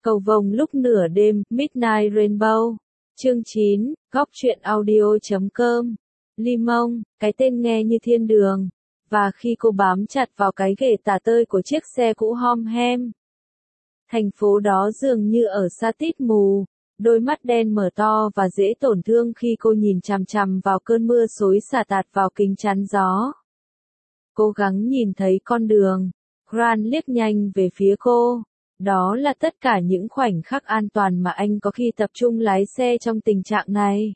Cầu vồng lúc nửa đêm, Midnight Rainbow. Chương 9, góc truyện audio.com. Limon, cái tên nghe như thiên đường. Và khi cô bám chặt vào cái ghế tả tơi của chiếc xe cũ hom hem. Thành phố đó dường như ở xa tít mù, đôi mắt đen mở to và dễ tổn thương khi cô nhìn chằm chằm vào cơn mưa xối xả tạt vào kính chắn gió. Cố gắng nhìn thấy con đường, Grant liếc nhanh về phía cô. Đó là tất cả những khoảnh khắc an toàn mà anh có khi tập trung lái xe trong tình trạng này.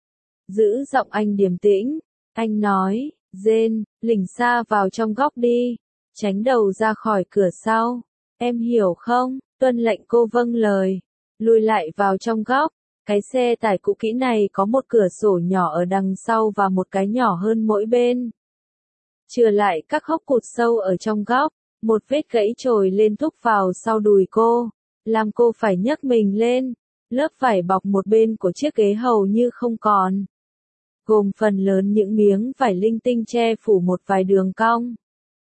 Giữ giọng anh điềm tĩnh, anh nói, Jane, lỉnh xa vào trong góc đi, tránh đầu ra khỏi cửa sau. Em hiểu không? Tuân lệnh cô vâng lời, lùi lại vào trong góc. Cái xe tải cũ kỹ này có một cửa sổ nhỏ ở đằng sau và một cái nhỏ hơn mỗi bên. Chừa lại các hốc cụt sâu ở trong góc. Một vết gãy trồi lên thúc vào sau đùi cô, làm cô phải nhấc mình lên. Lớp vải bọc một bên của chiếc ghế hầu như không còn, gồm phần lớn những miếng vải linh tinh che phủ một vài đường cong.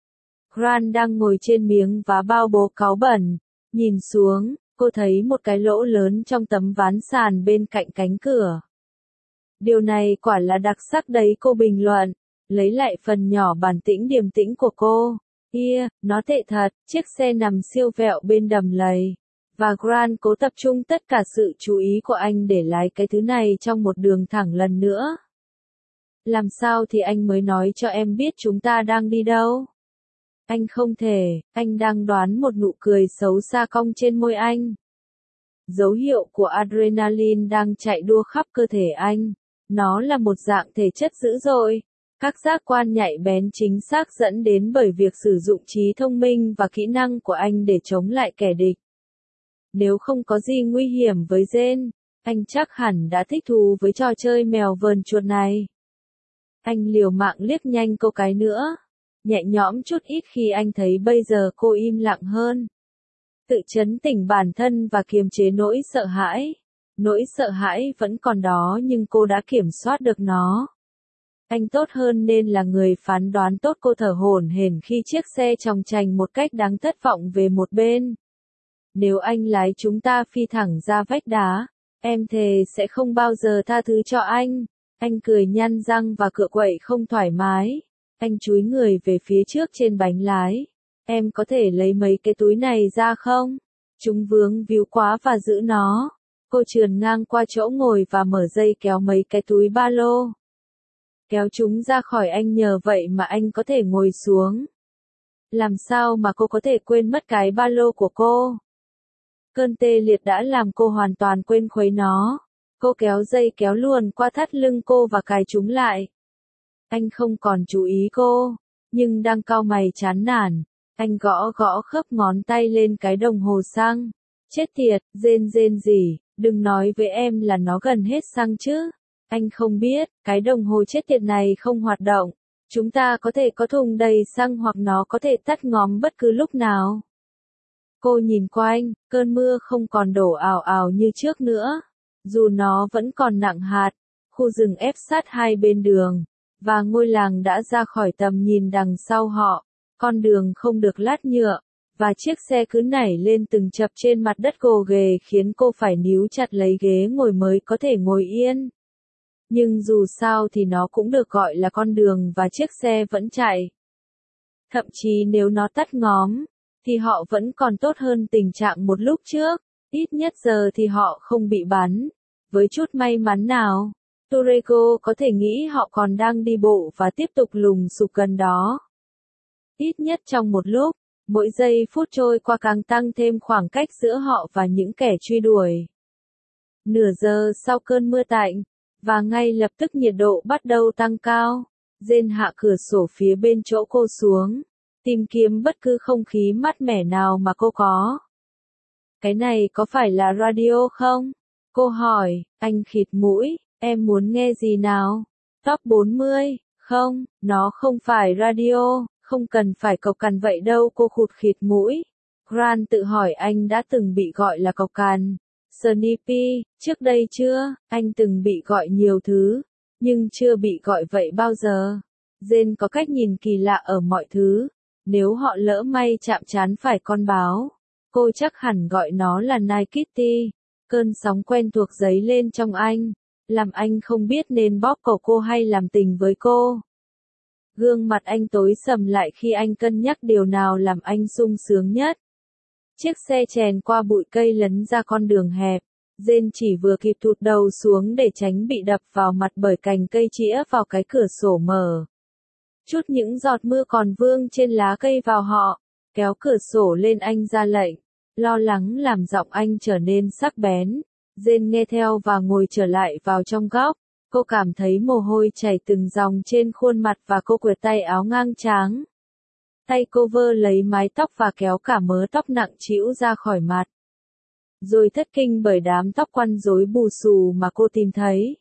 Grant đang ngồi trên miếng vá bao bố cáu bẩn, nhìn xuống, cô thấy một cái lỗ lớn trong tấm ván sàn bên cạnh cánh cửa. Điều này quả là đặc sắc đấy, cô bình luận, lấy lại phần nhỏ bản tĩnh điềm tĩnh của cô. Nó tệ thật, chiếc xe nằm siêu vẹo bên đầm lầy. Và Grant cố tập trung tất cả sự chú ý của anh để lái cái thứ này trong một đường thẳng lần nữa. Làm sao thì anh mới nói cho em biết chúng ta đang đi đâu? Anh không thể, anh đang đoán. Một nụ cười xấu xa cong trên môi anh. Dấu hiệu của adrenaline đang chạy đua khắp cơ thể anh. Nó là một dạng thể chất dữ dội. Các giác quan nhạy bén chính xác dẫn đến bởi việc sử dụng trí thông minh và kỹ năng của anh để chống lại kẻ địch. Nếu không có gì nguy hiểm với Jane, anh chắc hẳn đã thích thú với trò chơi mèo vờn chuột này. Anh liều mạng liếc nhanh cô cái nữa, nhẹ nhõm chút ít khi anh thấy bây giờ cô im lặng hơn. Tự trấn tĩnh bản thân và kiềm chế nỗi sợ hãi. Nỗi sợ hãi vẫn còn đó nhưng cô đã kiểm soát được nó. Anh tốt hơn nên là người phán đoán tốt. Cô thở hổn hển khi chiếc xe chòng chành một cách đáng thất vọng về một bên. Nếu anh lái chúng ta phi thẳng ra vách đá, em thề sẽ không bao giờ tha thứ cho anh. Anh cười nhăn răng và cựa quậy không thoải mái. Anh chúi người về phía trước trên bánh lái. Em có thể lấy mấy cái túi này ra không? Chúng vướng víu quá và giữ nó. Cô trườn ngang qua chỗ ngồi và mở dây kéo mấy cái túi ba lô. Kéo chúng ra khỏi anh, nhờ vậy mà anh có thể ngồi xuống. Làm sao mà cô có thể quên mất cái ba lô của cô? Cơn tê liệt đã làm cô hoàn toàn quên khuấy nó. Cô kéo dây kéo luồn qua thắt lưng cô và cài chúng lại. Anh không còn chú ý cô, nhưng đang cau mày chán nản. Anh gõ gõ khớp ngón tay lên cái đồng hồ xăng. Chết tiệt, rên gì, đừng nói với em là nó gần hết xăng chứ. Anh không biết, cái đồng hồ chết tiệt này không hoạt động. Chúng ta có thể có thùng đầy xăng hoặc nó có thể tắt ngóm bất cứ lúc nào. Cô nhìn quanh, cơn mưa không còn đổ ào ào như trước nữa. Dù nó vẫn còn nặng hạt, khu rừng ép sát hai bên đường, và ngôi làng đã ra khỏi tầm nhìn đằng sau họ. Con đường không được lát nhựa, và chiếc xe cứ nảy lên từng chập trên mặt đất gồ ghề khiến cô phải níu chặt lấy ghế ngồi mới có thể ngồi yên. Nhưng dù sao thì nó cũng được gọi là con đường và chiếc xe vẫn chạy. Thậm chí nếu nó tắt ngóm, thì họ vẫn còn tốt hơn tình trạng một lúc trước. Ít nhất giờ thì họ không bị bắn. Với chút may mắn nào, Torrego có thể nghĩ họ còn đang đi bộ và tiếp tục lùng sục gần đó. Ít nhất trong một lúc, mỗi giây phút trôi qua càng tăng thêm khoảng cách giữa họ và những kẻ truy đuổi. Nửa giờ sau cơn mưa tạnh, và ngay lập tức nhiệt độ bắt đầu tăng cao, Jane hạ cửa sổ phía bên chỗ cô xuống, tìm kiếm bất cứ không khí mát mẻ nào mà cô có. Cái này có phải là radio không? Cô hỏi. Anh khịt mũi. Em muốn nghe gì nào? Top 40, không, nó không phải radio, không cần phải cộc cằn vậy đâu. Cô khụt khịt mũi. Grant tự hỏi anh đã từng bị gọi là cộc cằn, snippy, trước đây chưa? Anh từng bị gọi nhiều thứ, nhưng chưa bị gọi vậy bao giờ. Jane có cách nhìn kỳ lạ ở mọi thứ. Nếu họ lỡ may chạm trán phải con báo, Cô chắc hẳn gọi nó là Night Kitty. Cơn sóng quen thuộc dấy lên trong anh, làm anh không biết nên bóp cổ cô hay làm tình với cô. Gương mặt anh tối sầm lại khi anh cân nhắc điều nào làm anh sung sướng nhất. Chiếc xe chèn qua bụi cây lấn ra con đường hẹp. Jane chỉ vừa kịp thụt đầu xuống để tránh bị đập vào mặt bởi cành cây chĩa vào cái cửa sổ mở. Chút những giọt mưa còn vương trên lá cây vào họ, kéo cửa sổ lên anh ra lệnh. Lo lắng làm giọng anh trở nên sắc bén. Jane nghe theo và ngồi trở lại vào trong góc. Cô cảm thấy mồ hôi chảy từng dòng trên khuôn mặt và cô quệt tay áo ngang tráng. Tay cô vơ lấy mái tóc và kéo cả mớ tóc nặng trĩu ra khỏi mặt. Rồi thất kinh bởi đám tóc quăn rối bù xù mà cô tìm thấy.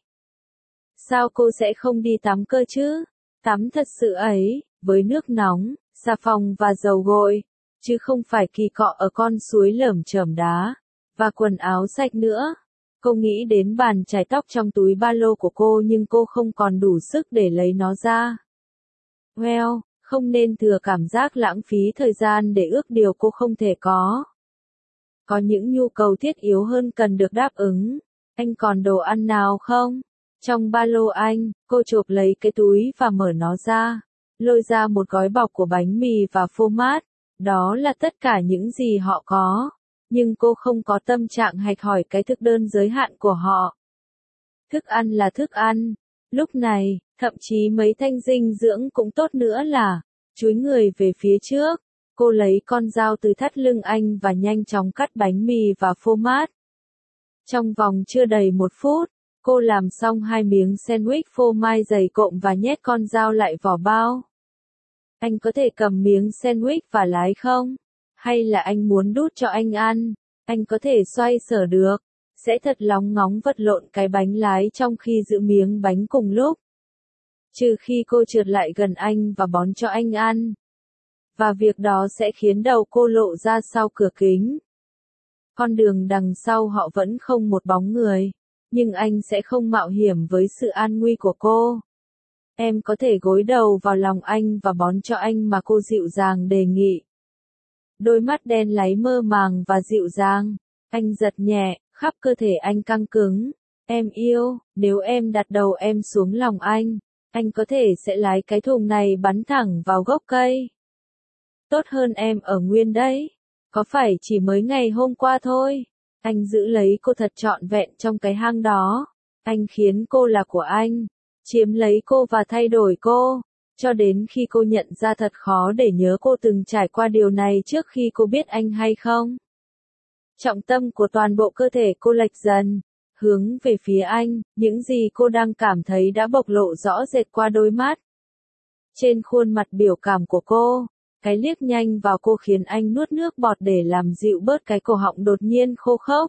Sao cô sẽ không đi tắm cơ chứ? Tắm thật sự ấy, với nước nóng, xà phòng và dầu gội, chứ không phải kỳ cọ ở con suối lởm chởm đá, và quần áo sạch nữa. Cô nghĩ đến bàn chải tóc trong túi ba lô của cô nhưng cô không còn đủ sức để lấy nó ra. Well, không nên thừa cảm giác lãng phí thời gian để ước điều cô không thể có. Có những nhu cầu thiết yếu hơn cần được đáp ứng. Anh còn đồ ăn nào không? Trong ba lô anh, cô chộp lấy cái túi và mở nó ra. Lôi ra một gói bọc của bánh mì và phô mát. Đó là tất cả những gì họ có. Nhưng cô không có tâm trạng hạch hỏi cái thực đơn giới hạn của họ. Thức ăn là thức ăn. Lúc này, thậm chí mấy thanh dinh dưỡng cũng tốt nữa là, chúi người về phía trước. Cô lấy con dao từ thắt lưng anh và nhanh chóng cắt bánh mì và phô mát. Trong vòng chưa đầy 1 phút, cô làm xong 2 miếng sandwich phô mai dày cộm và nhét con dao lại vỏ bao. Anh có thể cầm miếng sandwich và lái không? Hay là anh muốn đút cho anh ăn? Anh có thể xoay sở được. Sẽ thật lóng ngóng vật lộn cái bánh lái trong khi giữ miếng bánh cùng lúc. Trừ khi cô trượt lại gần anh và bón cho anh ăn. Và việc đó sẽ khiến đầu cô lộ ra sau cửa kính. Con đường đằng sau họ vẫn không một bóng người. Nhưng anh sẽ không mạo hiểm với sự an nguy của cô. Em có thể gối đầu vào lòng anh và bón cho anh mà cô dịu dàng đề nghị. Đôi mắt đen láy mơ màng và dịu dàng. Anh giật nhẹ, khắp cơ thể anh căng cứng. Em yêu, nếu em đặt đầu em xuống lòng anh có thể sẽ lái cái thùng này bắn thẳng vào gốc cây. Tốt hơn em ở nguyên đấy. Có phải chỉ mới ngày hôm qua thôi. Anh giữ lấy cô thật trọn vẹn trong cái hang đó. Anh khiến cô là của anh. Chiếm lấy cô và thay đổi cô. Cho đến khi cô nhận ra thật khó để nhớ cô từng trải qua điều này trước khi cô biết anh hay không. Trọng tâm của toàn bộ cơ thể cô lệch dần, hướng về phía anh, những gì cô đang cảm thấy đã bộc lộ rõ rệt qua đôi mắt. Trên khuôn mặt biểu cảm của cô, cái liếc nhanh vào cô khiến anh nuốt nước bọt để làm dịu bớt cái cổ họng đột nhiên khô khốc.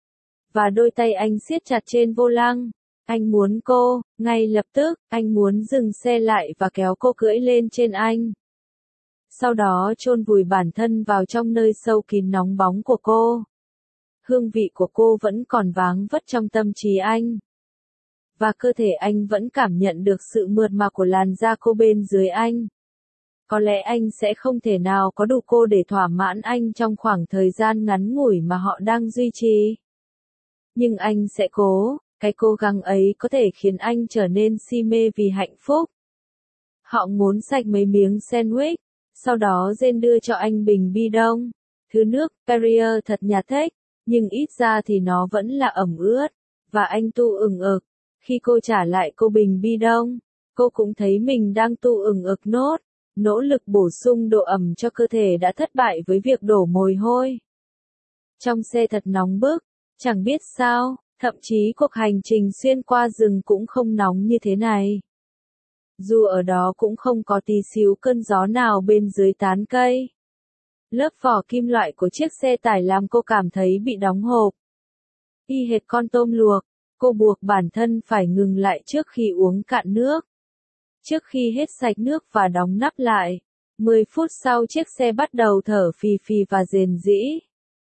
Và đôi tay anh siết chặt trên vô lăng. Anh muốn cô, ngay lập tức, anh muốn dừng xe lại và kéo cô cưỡi lên trên anh. Sau đó chôn vùi bản thân vào trong nơi sâu kín nóng bóng của cô. Hương vị của cô vẫn còn váng vất trong tâm trí anh. Và cơ thể anh vẫn cảm nhận được sự mượt mà của làn da cô bên dưới anh. Có lẽ anh sẽ không thể nào có đủ cô để thỏa mãn anh trong khoảng thời gian ngắn ngủi mà họ đang duy trì. Nhưng anh sẽ cố, cái cố gắng ấy có thể khiến anh trở nên si mê vì hạnh phúc. Họ ngốn sạch mấy miếng sandwich, sau đó Jane đưa cho anh bình bi đông. Thứ nước Perrier thật nhạt thếch, nhưng ít ra thì nó vẫn là ẩm ướt, và anh tu ừng ực. Khi cô trả lại cô bình bi đông, cô cũng thấy mình đang tu ừng ực nốt, nỗ lực bổ sung độ ẩm cho cơ thể đã thất bại với việc đổ mồ hôi. Trong xe thật nóng bức, chẳng biết sao, thậm chí cuộc hành trình xuyên qua rừng cũng không nóng như thế này. Dù ở đó cũng không có tí xíu cơn gió nào bên dưới tán cây. Lớp vỏ kim loại của chiếc xe tải làm cô cảm thấy bị đóng hộp. Y hệt con tôm luộc, cô buộc bản thân phải ngừng lại trước khi uống cạn nước. Trước khi hết sạch nước và đóng nắp lại, 10 phút sau chiếc xe bắt đầu thở phì phì và rền rĩ.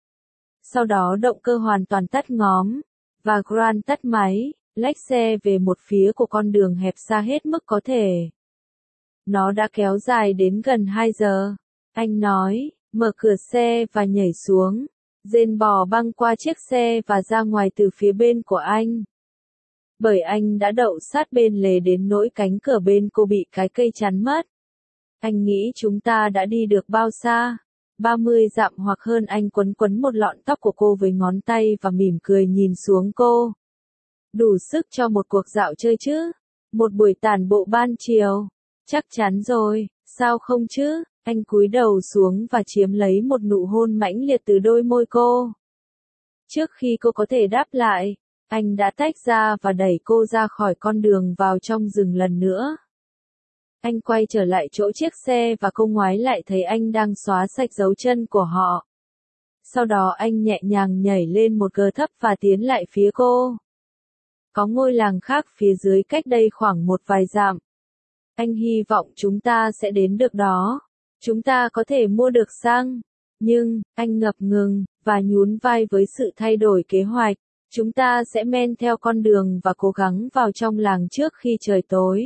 Sau đó động cơ hoàn toàn tắt ngóm, và Grant tắt máy, lách xe về một phía của con đường hẹp xa hết mức có thể. Nó đã kéo dài đến gần 2 giờ. Anh nói, mở cửa xe và nhảy xuống. Jane bò băng qua chiếc xe và ra ngoài từ phía bên của anh. Bởi anh đã đậu sát bên lề đến nỗi cánh cửa bên cô bị cái cây chắn mất. Anh nghĩ chúng ta đã đi được bao xa? 30 dặm hoặc hơn. Anh quấn quấn một lọn tóc của cô với ngón tay và mỉm cười nhìn xuống cô. Đủ sức cho một cuộc dạo chơi chứ? Một buổi tản bộ ban chiều? Chắc chắn rồi, sao không chứ? Anh cúi đầu xuống và chiếm lấy một nụ hôn mãnh liệt từ đôi môi cô. Trước khi cô có thể đáp lại, anh đã tách ra và đẩy cô ra khỏi con đường vào trong rừng lần nữa. Anh quay trở lại chỗ chiếc xe và cô ngoái lại thấy anh đang xóa sạch dấu chân của họ. Sau đó anh nhẹ nhàng nhảy lên một gờ thấp và tiến lại phía cô. Có ngôi làng khác phía dưới cách đây khoảng một vài dặm. Anh hy vọng chúng ta sẽ đến được đó. Chúng ta có thể mua được xăng. Nhưng, anh ngập ngừng, và nhún vai với sự thay đổi kế hoạch. Chúng ta sẽ men theo con đường và cố gắng vào trong làng trước khi trời tối.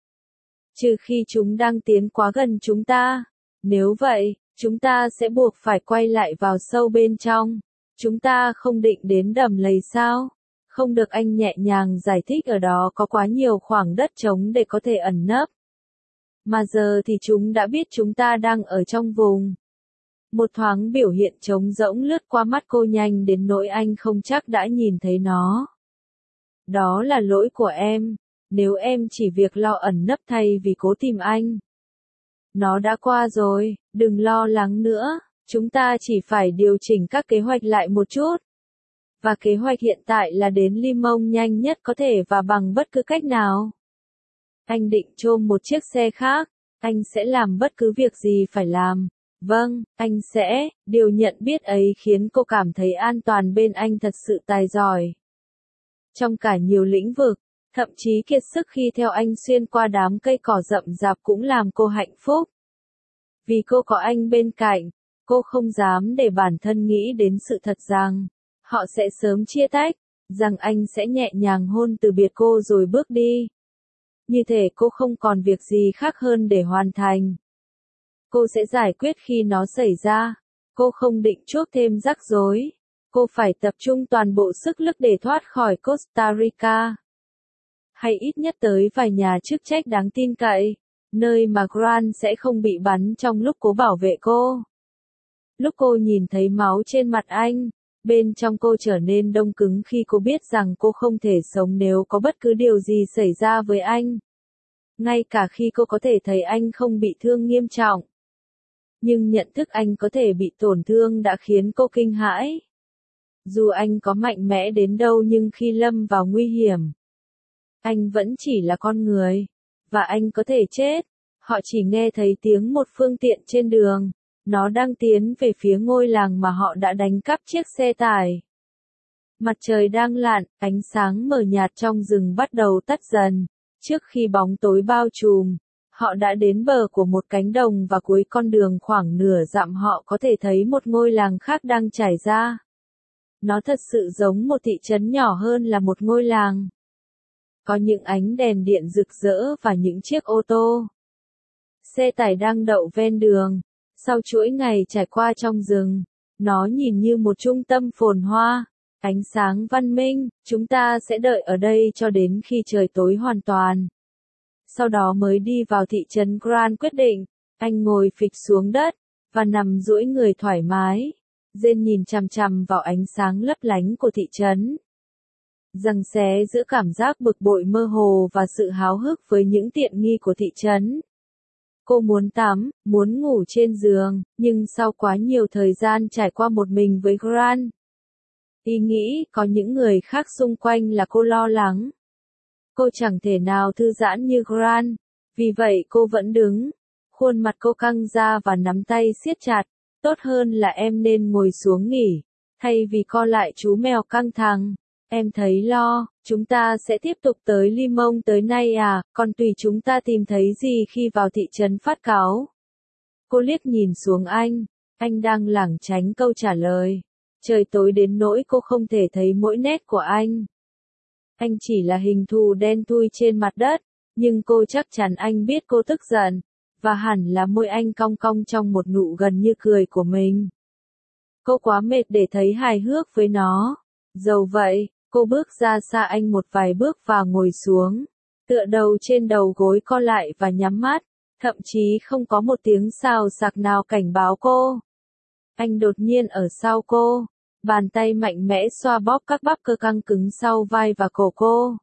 Trừ khi chúng đang tiến quá gần chúng ta. Nếu vậy, chúng ta sẽ buộc phải quay lại vào sâu bên trong. Chúng ta không định đến đầm lầy sao? Không được, anh nhẹ nhàng giải thích, ở đó có quá nhiều khoảng đất trống để có thể ẩn nấp. Mà giờ thì chúng đã biết chúng ta đang ở trong vùng. Một thoáng biểu hiện trống rỗng lướt qua mắt cô nhanh đến nỗi anh không chắc đã nhìn thấy nó. Đó là lỗi của em. Nếu em chỉ việc lo ẩn nấp thay vì cố tìm anh. Nó đã qua rồi, đừng lo lắng nữa. Chúng ta chỉ phải điều chỉnh các kế hoạch lại một chút. Và kế hoạch hiện tại là đến Limon nhanh nhất có thể và bằng bất cứ cách nào. Anh định chôm một chiếc xe khác. Anh sẽ làm bất cứ việc gì phải làm. Vâng, anh sẽ. Điều nhận biết ấy khiến cô cảm thấy an toàn bên anh, thật sự tài giỏi. Trong cả nhiều lĩnh vực, thậm chí kiệt sức khi theo anh xuyên qua đám cây cỏ rậm rạp cũng làm cô hạnh phúc. Vì cô có anh bên cạnh, cô không dám để bản thân nghĩ đến sự thật rằng họ sẽ sớm chia tách, rằng anh sẽ nhẹ nhàng hôn từ biệt cô rồi bước đi. Như thể cô không còn việc gì khác hơn để hoàn thành. Cô sẽ giải quyết khi nó xảy ra. Cô không định chuốc thêm rắc rối. Cô phải tập trung toàn bộ sức lực để thoát khỏi Costa Rica. Hay ít nhất tới vài nhà chức trách đáng tin cậy, nơi mà Grant sẽ không bị bắn trong lúc cố bảo vệ cô. Lúc cô nhìn thấy máu trên mặt anh, bên trong cô trở nên đông cứng khi cô biết rằng cô không thể sống nếu có bất cứ điều gì xảy ra với anh. Ngay cả khi cô có thể thấy anh không bị thương nghiêm trọng. Nhưng nhận thức anh có thể bị tổn thương đã khiến cô kinh hãi. Dù anh có mạnh mẽ đến đâu nhưng khi lâm vào nguy hiểm, anh vẫn chỉ là con người. Và anh có thể chết. Họ chỉ nghe thấy tiếng một phương tiện trên đường. Nó đang tiến về phía ngôi làng mà họ đã đánh cắp chiếc xe tải. Mặt trời đang lặn, ánh sáng mờ nhạt trong rừng bắt đầu tắt dần. Trước khi bóng tối bao trùm, họ đã đến bờ của một cánh đồng và cuối con đường khoảng nửa dặm họ có thể thấy một ngôi làng khác đang trải ra. Nó thật sự giống một thị trấn nhỏ hơn là một ngôi làng. Có những ánh đèn điện rực rỡ và những chiếc ô tô. Xe tải đang đậu ven đường. Sau chuỗi ngày trải qua trong rừng, nó nhìn như một trung tâm phồn hoa, ánh sáng văn minh. Chúng ta sẽ đợi ở đây cho đến khi trời tối hoàn toàn. Sau đó mới đi vào thị trấn Grant, quyết định. Anh ngồi phịch xuống đất và nằm duỗi người thoải mái. Jane nhìn chằm chằm vào ánh sáng lấp lánh của thị trấn. Giằng xé giữa cảm giác bực bội mơ hồ và sự háo hức với những tiện nghi của thị trấn. Cô muốn tắm, muốn ngủ trên giường, nhưng sau quá nhiều thời gian trải qua một mình với Grant, ý nghĩ có những người khác xung quanh là cô lo lắng. Cô chẳng thể nào thư giãn như Grant, vì vậy cô vẫn đứng. Khuôn mặt cô căng ra và nắm tay siết chặt. Tốt hơn là em nên ngồi xuống nghỉ, thay vì co lại chú mèo căng thẳng. Em thấy lo, chúng ta sẽ tiếp tục tới Limon tới nay à, còn tùy chúng ta tìm thấy gì khi vào thị trấn phát cáo. Cô liếc nhìn xuống anh đang lảng tránh câu trả lời. Trời tối đến nỗi cô không thể thấy mỗi nét của anh. Anh chỉ là hình thù đen thui trên mặt đất, nhưng cô chắc chắn anh biết cô tức giận. và hẳn là môi anh cong cong trong một nụ gần như cười của mình. Cô quá mệt để thấy hài hước với nó. Dẫu vậy, cô bước ra xa anh một vài bước và ngồi xuống, tựa đầu trên đầu gối co lại và nhắm mắt, thậm chí không có một tiếng xào xạc nào cảnh báo cô. Anh đột nhiên ở sau cô, bàn tay mạnh mẽ xoa bóp các bắp cơ căng cứng sau vai và cổ cô.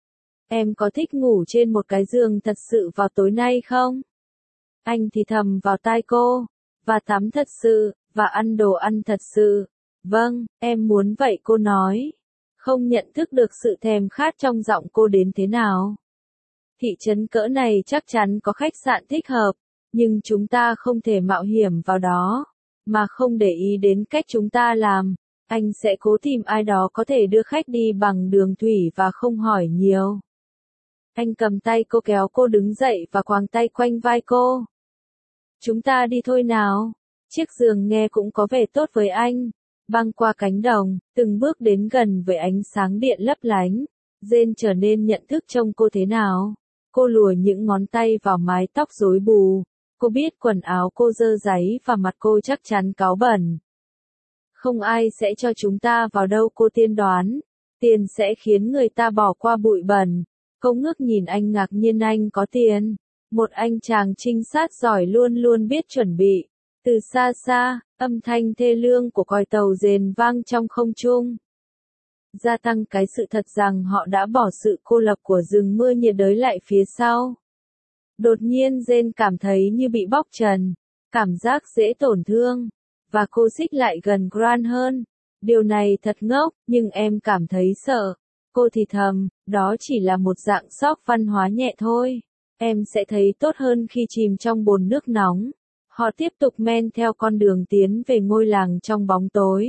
Em có thích ngủ trên một cái giường thật sự vào tối nay không? Anh thì thầm vào tai cô, và tắm thật sự, và ăn đồ ăn thật sự. Vâng, em muốn vậy, cô nói. Không nhận thức được sự thèm khát trong giọng cô đến thế nào. Thị trấn cỡ này chắc chắn có khách sạn thích hợp, nhưng chúng ta không thể mạo hiểm vào đó, mà không để ý đến cách chúng ta làm. Anh sẽ cố tìm ai đó có thể đưa khách đi bằng đường thủy và không hỏi nhiều. Anh cầm tay cô kéo cô đứng dậy và quàng tay quanh vai cô. Chúng ta đi thôi nào. Chiếc giường nghe cũng có vẻ tốt với anh. Băng qua cánh đồng, từng bước đến gần với ánh sáng điện lấp lánh. Jane trở nên nhận thức trông cô thế nào. Cô lùa những ngón tay vào mái tóc rối bù. Cô biết quần áo cô dơ dáy và mặt cô chắc chắn cáu bẩn. Không ai sẽ cho chúng ta vào đâu, cô tiên đoán. Tiền sẽ khiến người ta bỏ qua bụi bẩn. Cô ngước nhìn anh ngạc nhiên, anh có tiền. Một anh chàng trinh sát giỏi luôn luôn biết chuẩn bị. Từ xa xa, âm thanh thê lương của còi tàu rền vang trong không trung. Gia tăng cái sự thật rằng họ đã bỏ sự cô lập của rừng mưa nhiệt đới lại phía sau. Đột nhiên Jane cảm thấy như bị bóc trần, cảm giác dễ tổn thương, và cô xích lại gần Grant hơn. Điều này thật ngốc, nhưng em cảm thấy sợ. Cô thì thầm, đó chỉ là một dạng sốc văn hóa nhẹ thôi. Em sẽ thấy tốt hơn khi chìm trong bồn nước nóng. Họ tiếp tục men theo con đường tiến về ngôi làng trong bóng tối.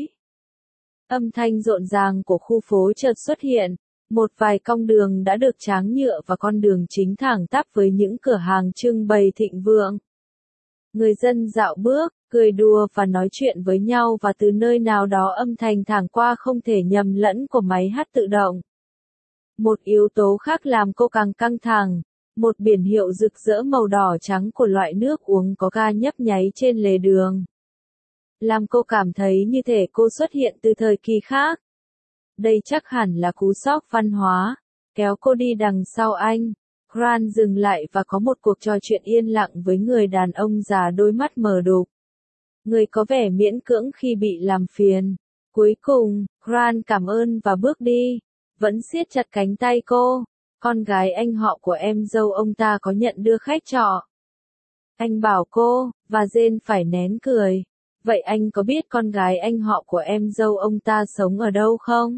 Âm thanh rộn ràng của khu phố chợt xuất hiện. Một vài cong đường đã được tráng nhựa và con đường chính thẳng tắp với những cửa hàng trưng bày thịnh vượng. Người dân dạo bước, cười đùa và nói chuyện với nhau, và từ nơi nào đó âm thanh thoảng qua không thể nhầm lẫn của máy hát tự động. Một yếu tố khác làm cô càng căng thẳng. Một biển hiệu rực rỡ màu đỏ trắng của loại nước uống có ga nhấp nháy trên lề đường. Làm cô cảm thấy như thể cô xuất hiện từ thời kỳ khác. Đây chắc hẳn là cú sốc văn hóa. Kéo cô đi đằng sau anh. Grant dừng lại và có một cuộc trò chuyện yên lặng với người đàn ông già đôi mắt mờ đục. Người có vẻ miễn cưỡng khi bị làm phiền. Cuối cùng, Grant cảm ơn và bước đi. Vẫn siết chặt cánh tay cô. Con gái anh họ của em dâu ông ta có nhận đưa khách trọ. Anh bảo cô, và Jane phải nén cười. Vậy anh có biết con gái anh họ của em dâu ông ta sống ở đâu không?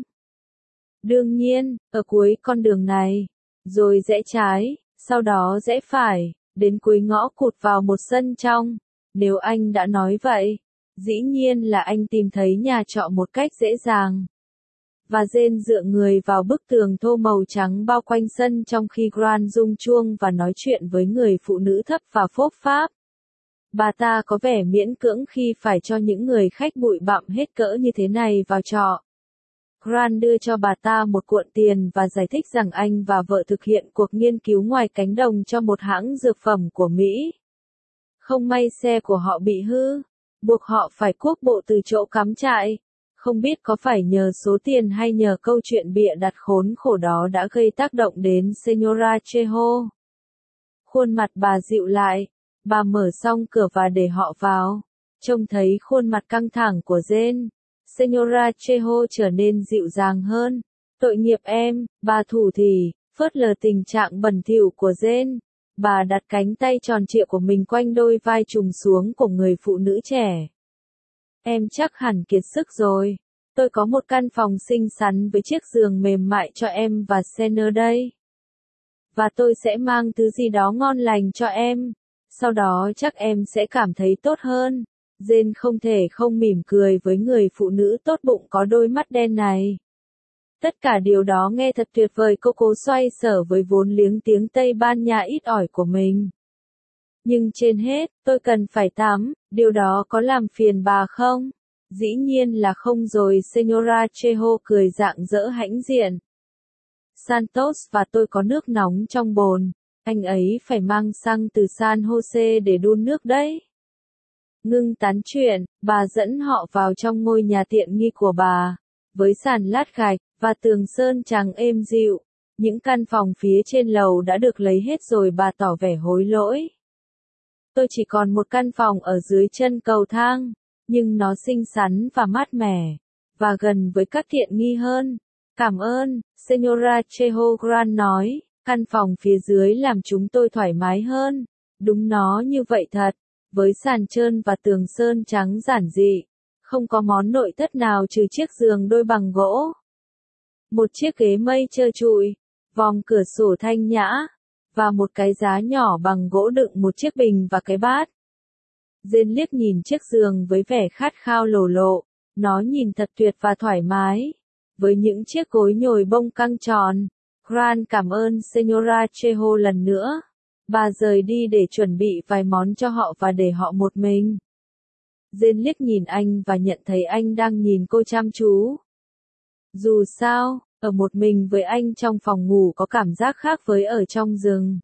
Đương nhiên, ở cuối con đường này. Rồi rẽ trái, sau đó rẽ phải, đến cuối ngõ cụt vào một sân trong. Nếu anh đã nói vậy, dĩ nhiên là anh tìm thấy nhà trọ một cách dễ dàng. Và Jane dựa người vào bức tường thô màu trắng bao quanh sân trong khi Grant rung chuông và nói chuyện với người phụ nữ thấp và phốp pháp. Bà ta có vẻ miễn cưỡng khi phải cho những người khách bụi bặm hết cỡ như thế này vào trọ. Grant đưa cho bà ta một cuộn tiền và giải thích rằng anh và vợ thực hiện cuộc nghiên cứu ngoài cánh đồng cho một hãng dược phẩm của Mỹ. Không may xe của họ bị hư, buộc họ phải cuốc bộ từ chỗ cắm trại. Không biết có phải nhờ số tiền hay nhờ câu chuyện bịa đặt khốn khổ đó đã gây tác động đến Señora Trejo. Khuôn mặt bà dịu lại, bà mở xong cửa và để họ vào. Trông thấy khuôn mặt căng thẳng của Jane, Señora Trejo trở nên dịu dàng hơn. Tội nghiệp em, bà thủ thỉ, phớt lờ tình trạng bẩn thỉu của Jane. Bà đặt cánh tay tròn trịa của mình quanh đôi vai trùng xuống của người phụ nữ trẻ. Em chắc hẳn kiệt sức rồi. Tôi có một căn phòng xinh xắn với chiếc giường mềm mại cho em và Senner đây. Và tôi sẽ mang thứ gì đó ngon lành cho em. Sau đó chắc em sẽ cảm thấy tốt hơn. Jane không thể không mỉm cười với người phụ nữ tốt bụng có đôi mắt đen này. Tất cả điều đó nghe thật tuyệt vời, cô cố xoay sở với vốn liếng tiếng Tây Ban Nha ít ỏi của mình. Nhưng trên hết, tôi cần phải tắm, điều đó có làm phiền bà không? Dĩ nhiên là không rồi, Señora Trejo cười rạng rỡ hãnh diện. Santos và tôi có nước nóng trong bồn. Anh ấy phải mang xăng từ San Jose để đun nước đấy. Ngưng tán chuyện, bà dẫn họ vào trong ngôi nhà tiện nghi của bà, với sàn lát gạch, và tường sơn trắng êm dịu. Những căn phòng phía trên lầu đã được lấy hết rồi, bà tỏ vẻ hối lỗi. Tôi chỉ còn một căn phòng ở dưới chân cầu thang, nhưng nó xinh xắn và mát mẻ, và gần với các tiện nghi hơn. Cảm ơn, Senora Trejo Grant nói, căn phòng phía dưới làm chúng tôi thoải mái hơn. Đúng nó như vậy thật, với sàn trơn và tường sơn trắng giản dị, không có món nội thất nào trừ chiếc giường đôi bằng gỗ. Một chiếc ghế mây trơ trụi, vòm cửa sổ thanh nhã, và một cái giá nhỏ bằng gỗ đựng một chiếc bình và cái bát. Jane liếc nhìn chiếc giường với vẻ khát khao lồ lộ, nó nhìn thật tuyệt và thoải mái, với những chiếc gối nhồi bông căng tròn. Grant cảm ơn Senora Trejo lần nữa. Bà rời đi để chuẩn bị vài món cho họ và để họ một mình. Jane liếc nhìn anh và nhận thấy anh đang nhìn cô chăm chú. Dù sao, ở một mình với anh trong phòng ngủ có cảm giác khác với ở trong rừng.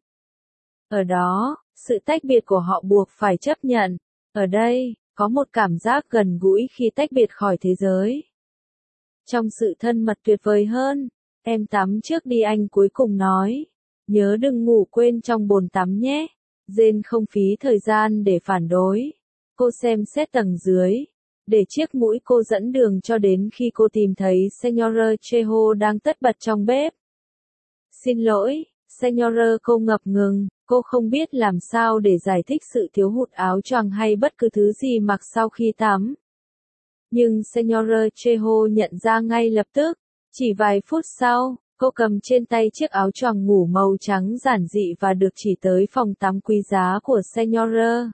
Ở đó, sự tách biệt của họ buộc phải chấp nhận. Ở đây, có một cảm giác gần gũi khi tách biệt khỏi thế giới. Trong sự thân mật tuyệt vời hơn, em tắm trước đi, anh cuối cùng nói. Nhớ đừng ngủ quên trong bồn tắm nhé. Jane không phí thời gian để phản đối. Cô xem xét tầng dưới, để chiếc mũi cô dẫn đường cho đến khi cô tìm thấy Senora Trejo đang tất bật trong bếp. Xin lỗi, Senora, cô ngập ngừng, cô không biết làm sao để giải thích sự thiếu hụt áo choàng hay bất cứ thứ gì mặc sau khi tắm. Nhưng Senora Trejo nhận ra ngay lập tức. Chỉ vài phút sau, cô cầm trên tay chiếc áo choàng ngủ màu trắng giản dị và được chỉ tới phòng tắm quý giá của Senora.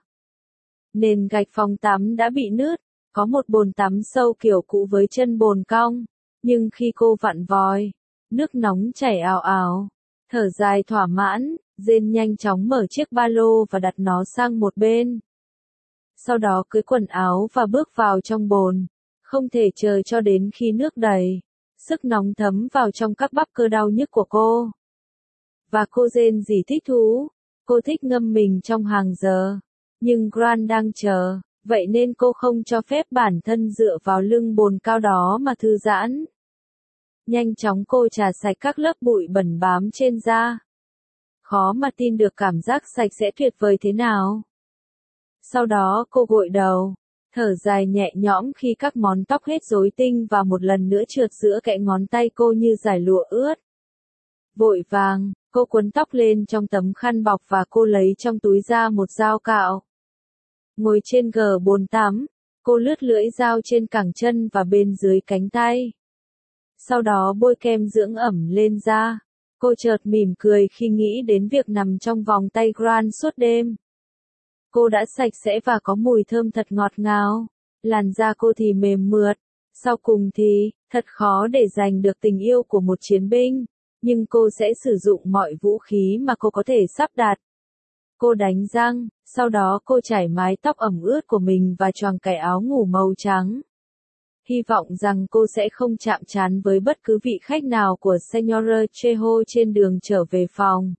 Nền gạch phòng tắm đã bị nứt, có một bồn tắm sâu kiểu cũ với chân bồn cong, nhưng khi cô vặn vòi, nước nóng chảy ào ào. Thở dài thỏa mãn, Jane nhanh chóng mở chiếc ba lô và đặt nó sang một bên. Sau đó cưới quần áo và bước vào trong bồn, không thể chờ cho đến khi nước đầy. Sức nóng thấm vào trong các bắp cơ đau nhức của cô. Và cô Jane gì thích thú, cô thích ngâm mình trong hàng giờ. Nhưng Grant đang chờ, vậy nên cô không cho phép bản thân dựa vào lưng bồn cao đó mà thư giãn. Nhanh chóng cô chà sạch các lớp bụi bẩn bám trên da. Khó mà tin được cảm giác sạch sẽ tuyệt vời thế nào. Sau đó cô gội đầu, thở dài nhẹ nhõm khi các món tóc hết rối tinh và một lần nữa trượt giữa kẽ ngón tay cô như dải lụa ướt. Vội vàng, cô quấn tóc lên trong tấm khăn bọc và cô lấy trong túi ra một dao cạo. Ngồi trên gờ bồn tắm, cô lướt lưỡi dao trên cẳng chân và bên dưới cánh tay. Sau đó bôi kem dưỡng ẩm lên da. Cô chợt mỉm cười khi nghĩ đến việc nằm trong vòng tay Grant suốt đêm. Cô đã sạch sẽ và có mùi thơm thật ngọt ngào. Làn da cô thì mềm mượt. Sau cùng thì, thật khó để giành được tình yêu của một chiến binh. Nhưng cô sẽ sử dụng mọi vũ khí mà cô có thể sắp đặt. Cô đánh răng, sau đó cô chải mái tóc ẩm ướt của mình và choàng cái áo ngủ màu trắng. Hy vọng rằng cô sẽ không chạm trán với bất cứ vị khách nào của Senora Trejo trên đường trở về phòng.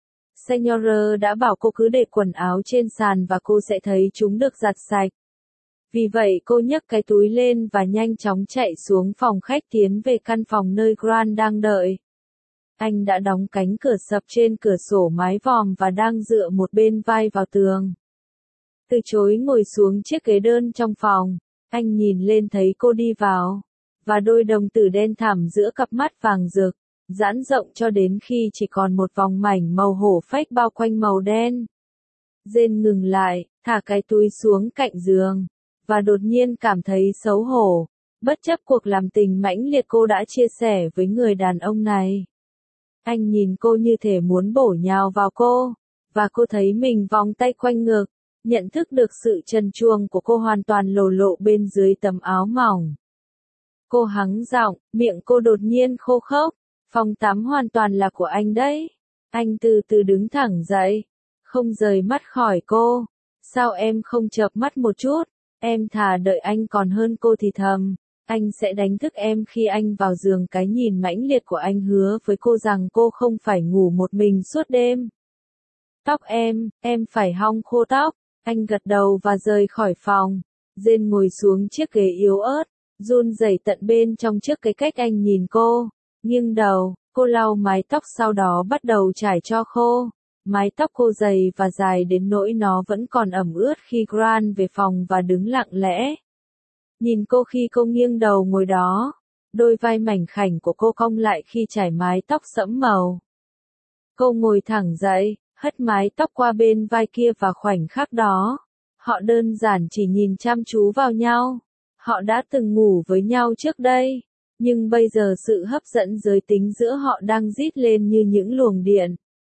Senora đã bảo cô cứ để quần áo trên sàn và cô sẽ thấy chúng được giặt sạch. Vì vậy cô nhấc cái túi lên và nhanh chóng chạy xuống phòng khách tiến về căn phòng nơi Grant đang đợi. Anh đã đóng cánh cửa sập trên cửa sổ mái vòm và đang dựa một bên vai vào tường. Từ chối ngồi xuống chiếc ghế đơn trong phòng, anh nhìn lên thấy cô đi vào, và đôi đồng tử đen thẳm giữa cặp mắt vàng rực, giãn rộng cho đến khi chỉ còn một vòng mảnh màu hổ phách bao quanh màu đen. Jane ngừng lại, thả cái túi xuống cạnh giường, và đột nhiên cảm thấy xấu hổ, bất chấp cuộc làm tình mãnh liệt cô đã chia sẻ với người đàn ông này. Anh nhìn cô như thể muốn bổ nhào vào cô, và cô thấy mình vòng tay quanh ngực, nhận thức được sự trần truồng của cô hoàn toàn lồ lộ bên dưới tấm áo mỏng. Cô hắng giọng, miệng cô đột nhiên khô khốc, phòng tắm hoàn toàn là của anh đấy. Anh từ từ đứng thẳng dậy, không rời mắt khỏi cô. Sao em không chợp mắt một chút, em thà đợi anh còn hơn. Cô thì thầm. Anh sẽ đánh thức em khi anh vào giường. Cái nhìn mãnh liệt của anh hứa với cô rằng cô không phải ngủ một mình suốt đêm. Tóc em phải hong khô tóc. Anh gật đầu và rời khỏi phòng. Jane ngồi xuống chiếc ghế yếu ớt, run rẩy tận bên trong trước cái cách anh nhìn cô. Nghiêng đầu, cô lau mái tóc sau đó bắt đầu chải cho khô. Mái tóc cô dày và dài đến nỗi nó vẫn còn ẩm ướt khi Grant về phòng và đứng lặng lẽ. Nhìn cô khi cô nghiêng đầu ngồi đó, đôi vai mảnh khảnh của cô cong lại khi chải mái tóc sẫm màu. Cô ngồi thẳng dậy, hất mái tóc qua bên vai kia và khoảnh khắc đó, họ đơn giản chỉ nhìn chăm chú vào nhau. Họ đã từng ngủ với nhau trước đây, nhưng bây giờ sự hấp dẫn giới tính giữa họ đang rít lên như những luồng điện.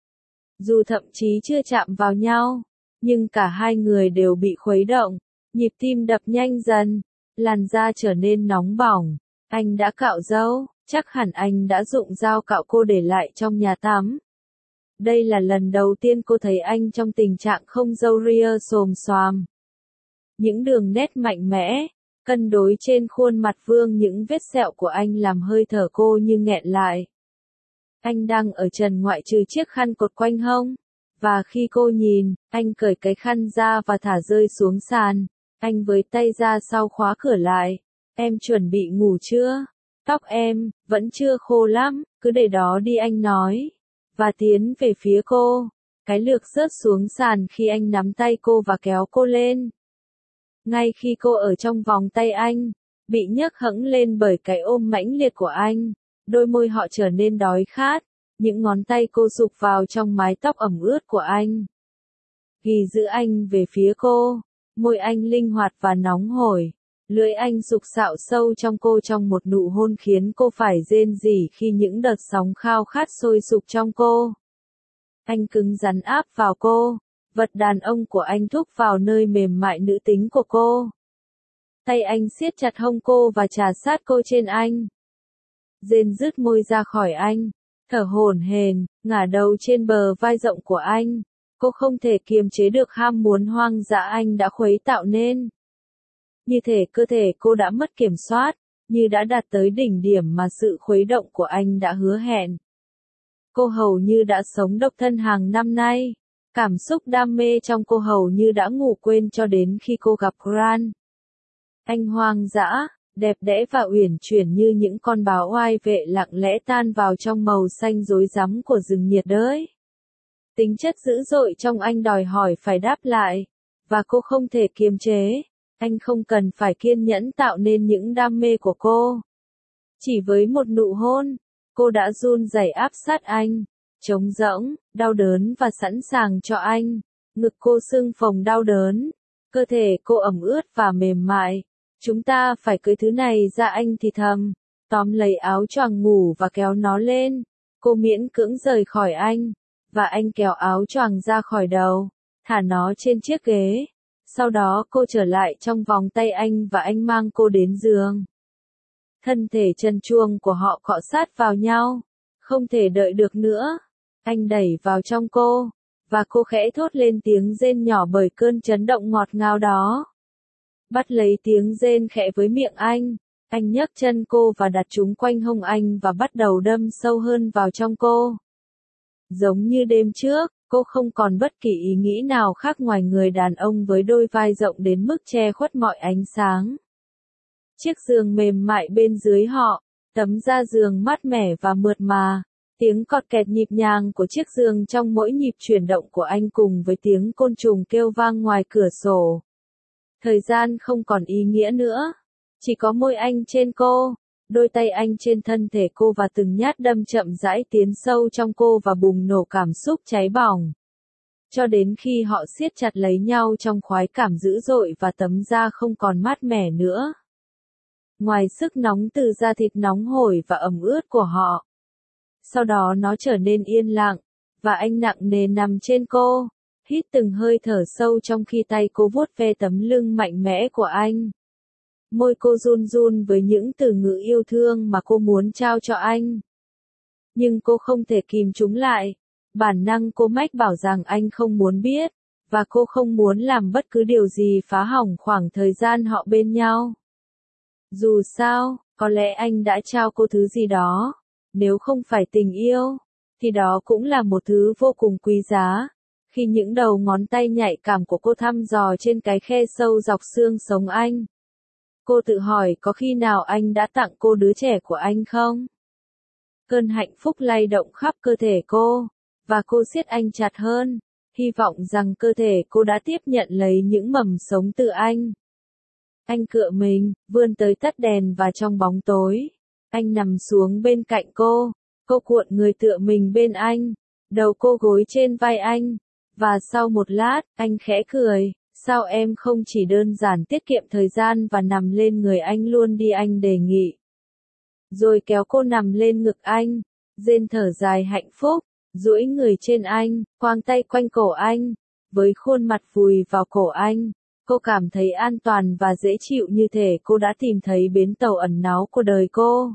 Dù thậm chí chưa chạm vào nhau, nhưng cả hai người đều bị khuấy động, nhịp tim đập nhanh dần, làn da trở nên nóng bỏng. Anh đã cạo râu, chắc hẳn anh đã dụng dao cạo cô để lại trong nhà tắm. Đây là lần đầu tiên cô thấy anh trong tình trạng không râu ria xồm xoàm. Những đường nét mạnh mẽ, cân đối trên khuôn mặt vương những vết sẹo của anh làm hơi thở cô như nghẹn lại. Anh đang ở trần ngoại trừ chiếc khăn cột quanh hông. Và khi cô nhìn, anh cởi cái khăn ra và thả rơi xuống sàn. Anh với tay ra sau khóa cửa lại. Em chuẩn bị ngủ chưa? Tóc em, vẫn chưa khô lắm, cứ để đó đi anh nói. Và tiến về phía cô. Cái lược rớt xuống sàn khi anh nắm tay cô và kéo cô lên. Ngay khi cô ở trong vòng tay anh, bị nhấc hẫng lên bởi cái ôm mãnh liệt của anh, đôi môi họ trở nên đói khát, những ngón tay cô sụp vào trong mái tóc ẩm ướt của anh. Ghi giữ anh về phía cô, môi anh linh hoạt và nóng hổi, lưỡi anh sục sạo sâu trong cô trong một nụ hôn khiến cô phải rên rỉ khi những đợt sóng khao khát sôi sục trong cô. Anh cứng rắn áp vào cô. Vật đàn ông của anh thúc vào nơi mềm mại nữ tính của cô. Tay anh siết chặt hông cô và trà sát cô trên anh. Jane rứt môi ra khỏi anh, thở hổn hển, ngả đầu trên bờ vai rộng của anh. Cô không thể kiềm chế được ham muốn hoang dã anh đã khuấy tạo nên. Như thể cơ thể cô đã mất kiểm soát, như đã đạt tới đỉnh điểm mà sự khuấy động của anh đã hứa hẹn. Cô hầu như đã sống độc thân hàng năm nay. Cảm xúc đam mê trong cô hầu như đã ngủ quên cho đến khi cô gặp Grant. Anh hoang dã, đẹp đẽ và uyển chuyển như những con báo oai vệ lặng lẽ tan vào trong màu xanh rối rắm của rừng nhiệt đới. Tính chất dữ dội trong anh đòi hỏi phải đáp lại, và cô không thể kiềm chế. Anh không cần phải kiên nhẫn tạo nên những đam mê của cô. Chỉ với một nụ hôn, cô đã run rẩy áp sát anh. Trống rỗng, đau đớn và sẵn sàng cho anh. Ngực cô sưng phồng đau đớn. Cơ thể cô ẩm ướt và mềm mại. Chúng ta phải cưới thứ này ra anh thì thầm. Tóm lấy áo choàng ngủ và kéo nó lên. Cô miễn cưỡng rời khỏi anh. Và anh kéo áo choàng ra khỏi đầu. Thả nó trên chiếc ghế. Sau đó cô trở lại trong vòng tay anh và anh mang cô đến giường. Thân thể trần truồng của họ cọ sát vào nhau. Không thể đợi được nữa. Anh đẩy vào trong cô, và cô khẽ thốt lên tiếng rên nhỏ bởi cơn chấn động ngọt ngào đó. Bắt lấy tiếng rên khẽ với miệng anh nhấc chân cô và đặt chúng quanh hông anh và bắt đầu đâm sâu hơn vào trong cô. Giống như đêm trước, cô không còn bất kỳ ý nghĩ nào khác ngoài người đàn ông với đôi vai rộng đến mức che khuất mọi ánh sáng. Chiếc giường mềm mại bên dưới họ, tấm da giường mát mẻ và mượt mà. Tiếng cọt kẹt nhịp nhàng của chiếc giường trong mỗi nhịp chuyển động của anh cùng với tiếng côn trùng kêu vang ngoài cửa sổ. Thời gian không còn ý nghĩa nữa. Chỉ có môi anh trên cô, đôi tay anh trên thân thể cô và từng nhát đâm chậm rãi tiến sâu trong cô và bùng nổ cảm xúc cháy bỏng. Cho đến khi họ siết chặt lấy nhau trong khoái cảm dữ dội và tấm da không còn mát mẻ nữa. Ngoài sức nóng từ da thịt nóng hổi và ẩm ướt của họ. Sau đó nó trở nên yên lặng, và anh nặng nề nằm trên cô, hít từng hơi thở sâu trong khi tay cô vuốt ve tấm lưng mạnh mẽ của anh. Môi cô run run với những từ ngữ yêu thương mà cô muốn trao cho anh. Nhưng cô không thể kìm chúng lại. Bản năng cô mách bảo rằng anh không muốn biết, và cô không muốn làm bất cứ điều gì phá hỏng khoảng thời gian họ bên nhau. Dù sao, có lẽ anh đã trao cô thứ gì đó. Nếu không phải tình yêu, thì đó cũng là một thứ vô cùng quý giá. Khi những đầu ngón tay nhạy cảm của cô thăm dò trên cái khe sâu dọc xương sống anh. Cô tự hỏi có khi nào anh đã tặng cô đứa trẻ của anh không? Cơn hạnh phúc lay động khắp cơ thể cô, và cô siết anh chặt hơn, hy vọng rằng cơ thể cô đã tiếp nhận lấy những mầm sống từ anh. Anh cựa mình, vươn tới tắt đèn và trong bóng tối, anh nằm xuống bên cạnh cô cuộn người tựa mình bên anh, đầu cô gối trên vai anh, và sau một lát, anh khẽ cười, sao em không chỉ đơn giản tiết kiệm thời gian và nằm lên người anh luôn đi, anh đề nghị. Rồi kéo cô nằm lên ngực anh, rên thở dài hạnh phúc, duỗi người trên anh, quàng tay quanh cổ anh, với khuôn mặt vùi vào cổ anh. Cô cảm thấy an toàn và dễ chịu như thể cô đã tìm thấy bến tàu ẩn náu của đời cô.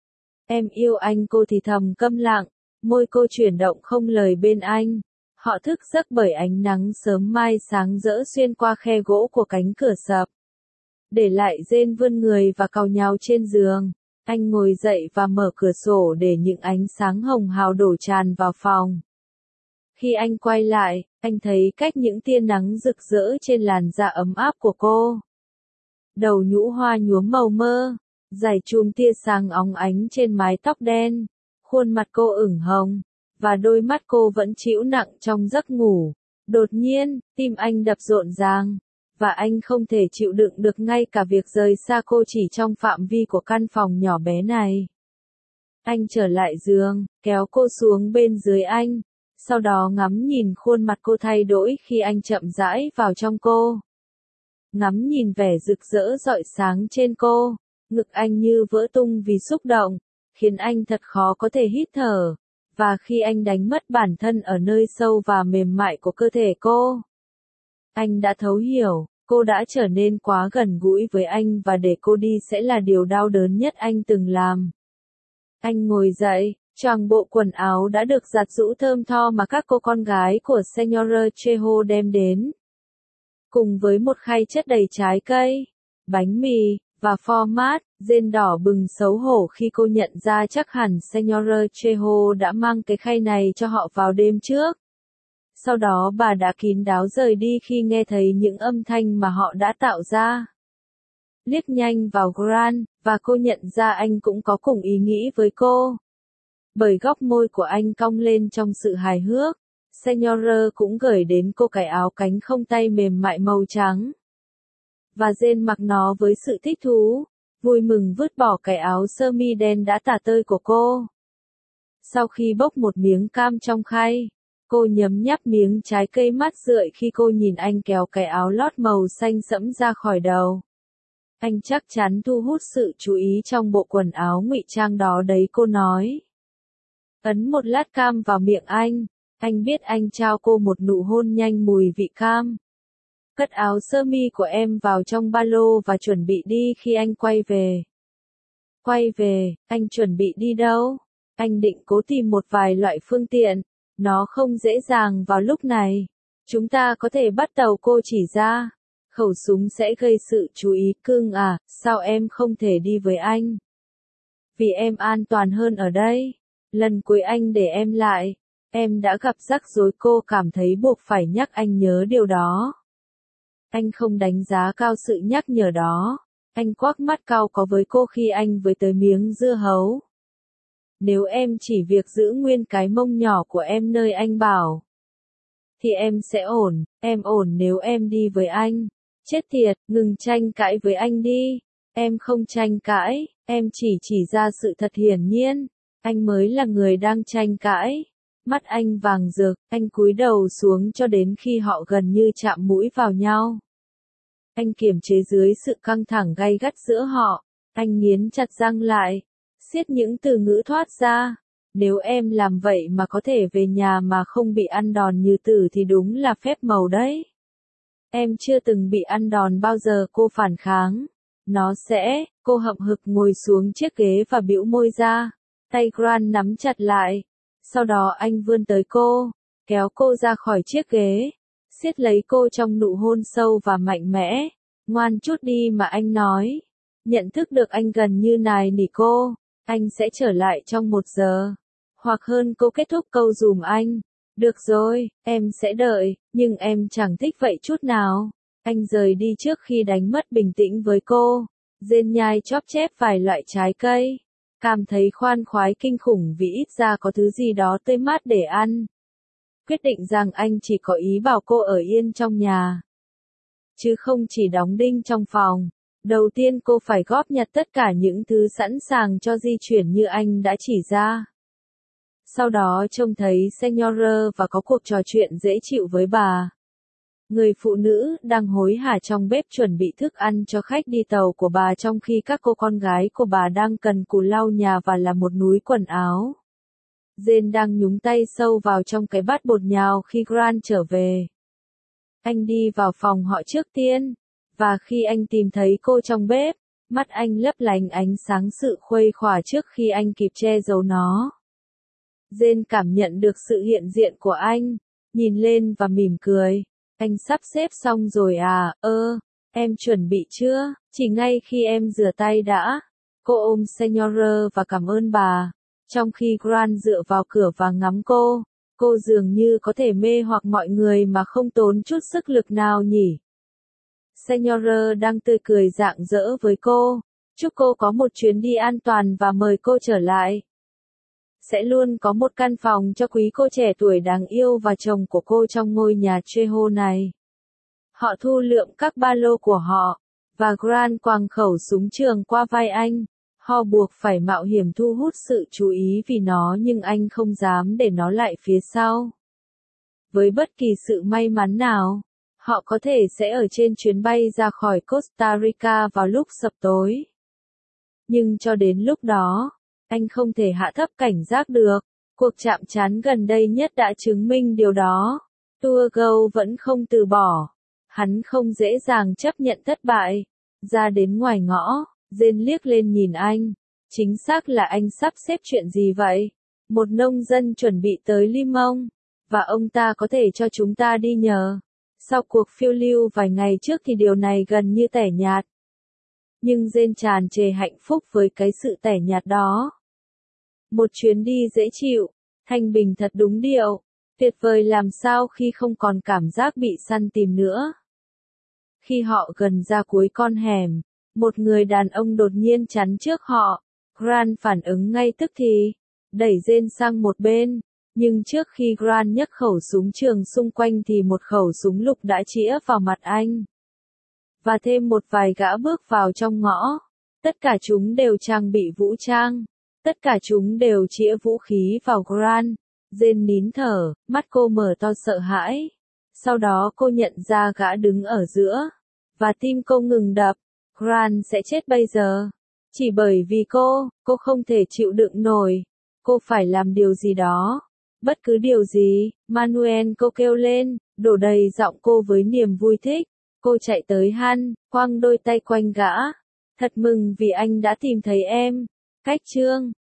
Em yêu anh, cô thì thầm câm lặng, môi cô chuyển động không lời bên anh. Họ thức giấc bởi ánh nắng sớm mai sáng rỡ xuyên qua khe gỗ của cánh cửa sập. Để lại rên vươn người và cào nhào trên giường. Anh ngồi dậy và mở cửa sổ để những ánh sáng hồng hào đổ tràn vào phòng. Khi anh quay lại, anh thấy cách những tia nắng rực rỡ trên làn da ấm áp của cô. Đầu nhũ hoa nhuốm màu mơ, dải chùm tia sáng óng ánh trên mái tóc đen, khuôn mặt cô ửng hồng, và đôi mắt cô vẫn trĩu nặng trong giấc ngủ. Đột nhiên, tim anh đập rộn ràng, và anh không thể chịu đựng được ngay cả việc rời xa cô chỉ trong phạm vi của căn phòng nhỏ bé này. Anh trở lại giường, kéo cô xuống bên dưới anh, sau đó ngắm nhìn khuôn mặt cô thay đổi khi anh chậm rãi vào trong cô. Ngắm nhìn vẻ rực rỡ rọi sáng trên cô, ngực anh như vỡ tung vì xúc động, khiến anh thật khó có thể hít thở. Và khi anh đánh mất bản thân ở nơi sâu và mềm mại của cơ thể cô, anh đã thấu hiểu, cô đã trở nên quá gần gũi với anh và để cô đi sẽ là điều đau đớn nhất anh từng làm. Anh ngồi dậy, choàng bộ quần áo đã được giặt giũ thơm tho mà các cô con gái của Señora Trejo đem đến. Cùng với một khay chất đầy trái cây, bánh mì, và format, rên đỏ bừng xấu hổ khi cô nhận ra chắc hẳn Señora Trejo đã mang cái khay này cho họ vào đêm trước. Sau đó bà đã kín đáo rời đi khi nghe thấy những âm thanh mà họ đã tạo ra. Liếc nhanh vào Grant, và cô nhận ra anh cũng có cùng ý nghĩ với cô. Bởi góc môi của anh cong lên trong sự hài hước, Señora cũng gửi đến cô cái áo cánh không tay mềm mại màu trắng. Và Jane mặc nó với sự thích thú, vui mừng vứt bỏ cái áo sơ mi đen đã tả tơi của cô. Sau khi bốc một miếng cam trong khay, cô nhấm nháp miếng trái cây mát rượi khi cô nhìn anh kéo cái áo lót màu xanh sẫm ra khỏi đầu. Anh chắc chắn thu hút sự chú ý trong bộ quần áo ngụy trang đó đấy, cô nói. Ấn một lát cam vào miệng anh biết anh trao cô một nụ hôn nhanh mùi vị cam. Cất áo sơ mi của em vào trong ba lô và chuẩn bị đi khi anh quay về. Quay về, anh chuẩn bị đi đâu? Anh định cố tìm một vài loại phương tiện. Nó không dễ dàng vào lúc này. Chúng ta có thể bắt đầu, cô chỉ ra. Khẩu súng sẽ gây sự chú ý, cưng à, sao em không thể đi với anh? Vì em an toàn hơn ở đây. Lần cuối anh để em lại, em đã gặp rắc rối, cô cảm thấy buộc phải nhắc anh nhớ điều đó. Anh không đánh giá cao sự nhắc nhở đó. Anh quắc mắt cau có với cô khi anh với tới miếng dưa hấu. Nếu em chỉ việc giữ nguyên cái mông nhỏ của em nơi anh bảo, thì em sẽ ổn, em ổn nếu em đi với anh. Chết tiệt, ngừng tranh cãi với anh đi. Em không tranh cãi, em chỉ ra sự thật hiển nhiên. Anh mới là người đang tranh cãi. Mắt anh vàng rực, anh cúi đầu xuống cho đến khi họ gần như chạm mũi vào nhau. Anh kiềm chế dưới sự căng thẳng gay gắt giữa họ. Anh nghiến chặt răng lại, siết những từ ngữ thoát ra. Nếu em làm vậy mà có thể về nhà mà không bị ăn đòn như tử thì đúng là phép màu đấy. Em chưa từng bị ăn đòn bao giờ, cô phản kháng. Nó sẽ, cô hậm hực ngồi xuống chiếc ghế và bĩu môi ra. Tay Grant nắm chặt lại. Sau đó anh vươn tới cô, kéo cô ra khỏi chiếc ghế, siết lấy cô trong nụ hôn sâu và mạnh mẽ. Ngoan chút đi mà, anh nói. Nhận thức được anh gần như nài nỉ cô. Anh sẽ trở lại trong 1 giờ. Hoặc hơn, cô kết thúc câu dùm anh. Được rồi, em sẽ đợi, nhưng em chẳng thích vậy chút nào. Anh rời đi trước khi đánh mất bình tĩnh với cô. Jane nhai chóp chép vài loại trái cây. Cảm thấy khoan khoái kinh khủng vì ít ra có thứ gì đó tươi mát để ăn. Quyết định rằng anh chỉ có ý bảo cô ở yên trong nhà, chứ không chỉ đóng đinh trong phòng. Đầu tiên cô phải góp nhặt tất cả những thứ sẵn sàng cho di chuyển như anh đã chỉ ra. Sau đó trông thấy Senora và có cuộc trò chuyện dễ chịu với bà. Người phụ nữ đang hối hả trong bếp chuẩn bị thức ăn cho khách đi tàu của bà trong khi các cô con gái của bà đang cần cù lau nhà và làm một núi quần áo. Jane đang nhúng tay sâu vào trong cái bát bột nhào khi Grant trở về. Anh đi vào phòng họ trước tiên, và khi anh tìm thấy cô trong bếp, mắt anh lấp lánh ánh sáng sự khuây khỏa trước khi anh kịp che giấu nó. Jane cảm nhận được sự hiện diện của anh, nhìn lên và mỉm cười. Anh sắp xếp xong rồi à, em chuẩn bị chưa, chỉ ngay khi em rửa tay đã. Cô ôm Senora và cảm ơn bà. Trong khi Grant dựa vào cửa và ngắm cô dường như có thể mê hoặc mọi người mà không tốn chút sức lực nào nhỉ. Senora đang tươi cười rạng rỡ với cô, chúc cô có một chuyến đi an toàn và mời cô trở lại. Sẽ luôn có một căn phòng cho quý cô trẻ tuổi đáng yêu và chồng của cô trong ngôi nhà Trejo này. Họ thu lượm các ba lô của họ, và Grant quàng khẩu súng trường qua vai anh. Họ buộc phải mạo hiểm thu hút sự chú ý vì nó nhưng anh không dám để nó lại phía sau. Với bất kỳ sự may mắn nào, họ có thể sẽ ở trên chuyến bay ra khỏi Costa Rica vào lúc sập tối. Nhưng cho đến lúc đó, anh không thể hạ thấp cảnh giác được. Cuộc chạm trán gần đây nhất đã chứng minh điều đó. Turgot vẫn không từ bỏ. Hắn không dễ dàng chấp nhận thất bại. Ra đến ngoài ngõ, Jane liếc lên nhìn anh. Chính xác là anh sắp xếp chuyện gì vậy? Một nông dân chuẩn bị tới Limon, và ông ta có thể cho chúng ta đi nhờ. Sau cuộc phiêu lưu vài ngày trước thì điều này gần như tẻ nhạt. Nhưng Jane tràn trề hạnh phúc với cái sự tẻ nhạt đó. Một chuyến đi dễ chịu, thanh bình thật đúng điệu, tuyệt vời làm sao khi không còn cảm giác bị săn tìm nữa. Khi họ gần ra cuối con hẻm, một người đàn ông đột nhiên chắn trước họ. Grant phản ứng ngay tức thì, đẩy Jane sang một bên, nhưng trước khi Grant nhấc khẩu súng trường xung quanh thì một khẩu súng lục đã chĩa vào mặt anh. Và thêm một vài gã bước vào trong ngõ. Tất cả chúng đều trang bị vũ trang. Tất cả chúng đều chĩa vũ khí vào Grant. Jane nín thở, mắt cô mở to sợ hãi. Sau đó cô nhận ra gã đứng ở giữa. Và tim cô ngừng đập. Grant sẽ chết bây giờ. Chỉ bởi vì cô không thể chịu đựng nổi. Cô phải làm điều gì đó. Bất cứ điều gì, Manuel cô kêu lên, đổ đầy giọng cô với niềm vui thích. Cô chạy tới hắn, khoang đôi tay quanh gã. Thật mừng vì anh đã tìm thấy em. Cách chương